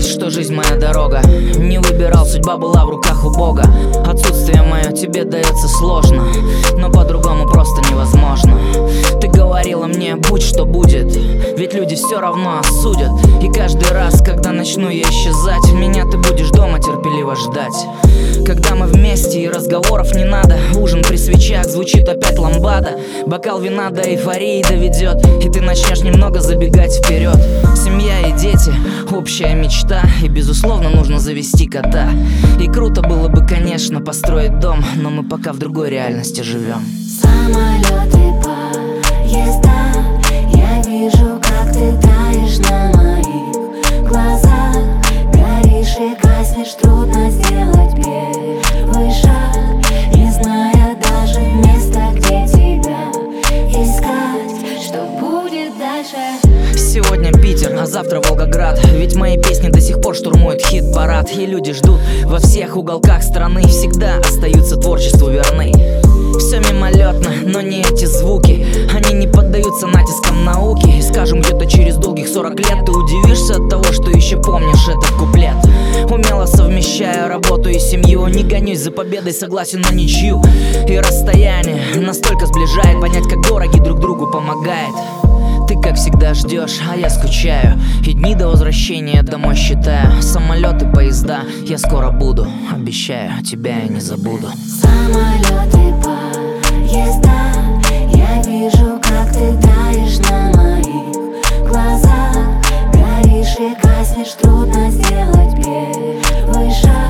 казалось, что жизнь моя дорога. Не выбирал, судьба была в руках у Бога. Отсутствие мое тебе дается сложно, но по-другому просто невозможно. Ты говорила мне, будь что будет, ведь люди все равно осудят. И каждый раз, когда начну я исчезать, меня ты будешь дома терпеливо ждать. Когда мы вместе и разговоров не надо, ужин при свечах, звучит опять ламбада. Бокал вина до эйфории доведет, и ты начнешь немного забегать вперед. Семья и дети, общая мечта, и безусловно нужно завести кота. И круто было бы, конечно, построить дом, но мы пока в другой реальности живем. Самолеты, поезда, я вижу, как ты таешь на моих глазах. Горишь и гаснешь, трудно сделать первый шаг, не зная даже места, где тебя искать. Что будет дальше? Сегодня Питер, а завтра Волгоград. Ведь мои песни до сих пор штурмуют хит-парад. И люди ждут во всех уголках страны, всегда остаются творчеству верны. Все мимолетно, но не эти звуки, они не поддаются натискам науки. И скажем, где-то через долгих 40 лет ты удивишься от того, что еще помнишь этот куплет. Умело совмещаю работу и семью, не гонюсь за победой, согласен на ничью. И расстояние настолько сближает, понять, как дороги друг другу помогает. Ты, как всегда, ждешь, а я скучаю, и дни до возвращения домой считаю. Самолеты, поезда, я скоро буду, обещаю, тебя я не забуду. Самолеты, поезда, я вижу, как ты таешь на моих глазах. Горишь и гаснешь, трудно сделать первый шаг.